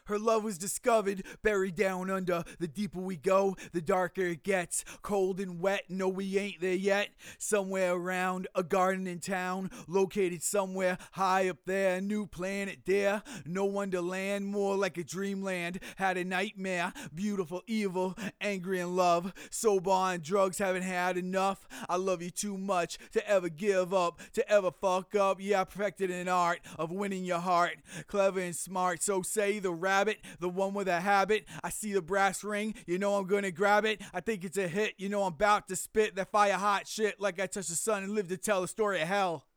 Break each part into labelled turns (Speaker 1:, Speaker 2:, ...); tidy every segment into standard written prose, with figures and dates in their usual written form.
Speaker 1: Her love was discovered, buried down under. The deeper we go, the darker it gets. Cold and wet, no, we ain't there yet. Somewhere around a garden in town, located somewhere high up there. A new planet there, no wonderland, more like a dreamland. Had a nightmare, beautiful, evil, angry in love. Sober on drugs, haven't had enough. I love you too much to ever give up, to ever fuck up. Yeah, I perfected an art of winning your heart. Clever and smart, so say the rabbit, the one with a habit. I see the brass ring, you know I'm gonna grab it. I think it's a hit, you know I'm about to spit that fire hot shit like I touched the sun and lived to tell the story of hell.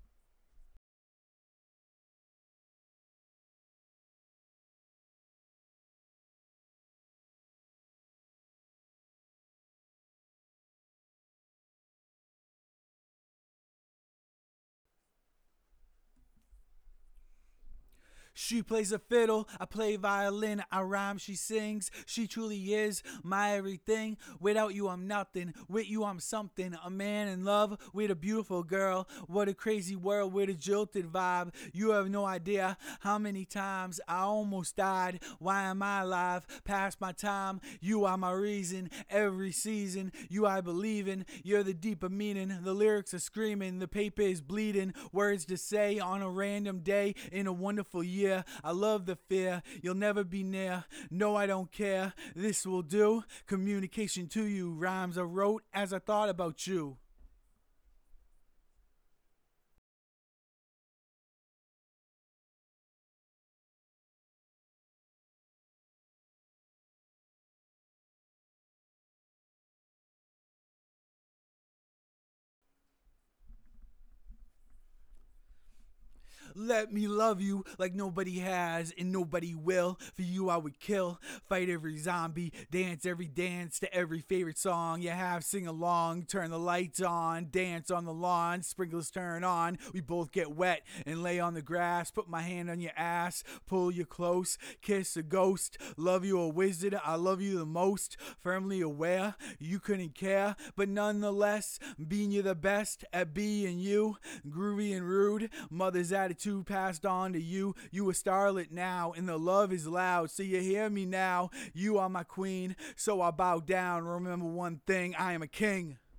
Speaker 1: She plays a fiddle, I play violin, I rhyme, she sings. She truly is my everything. Without you, I'm nothing. With you, I'm something. A man in love with a beautiful girl. What a crazy world with a jilted vibe. You have no idea how many times I almost died. Why am I alive? Past my time. You are my reason. Every season, you I believe in. You're the deeper meaning. The lyrics are screaming. The paper is bleeding. Words to say on a random day in a wonderful year. I love the fear, you'll never be near. No, I don't care, this will do. Communication to you, rhymes I wrote as I thought about you. Let me love you like nobody has and nobody will. For you I would kill, fight every zombie, dance every dance to every favorite song you have, sing along, turn the lights on, dance on the lawn, sprinklers turn on, we both get wet and lay on the grass, put my hand on your ass, pull you close, kiss a ghost, love you a wizard, I love you the most, firmly aware you couldn't care, but nonetheless, being you the best at being you, groovy and rude, mother's attitude passed on to you. You a starlet now, and the love is loud. So you hear me now. You are my queen, so I bow down. Remember one thing, I am a king.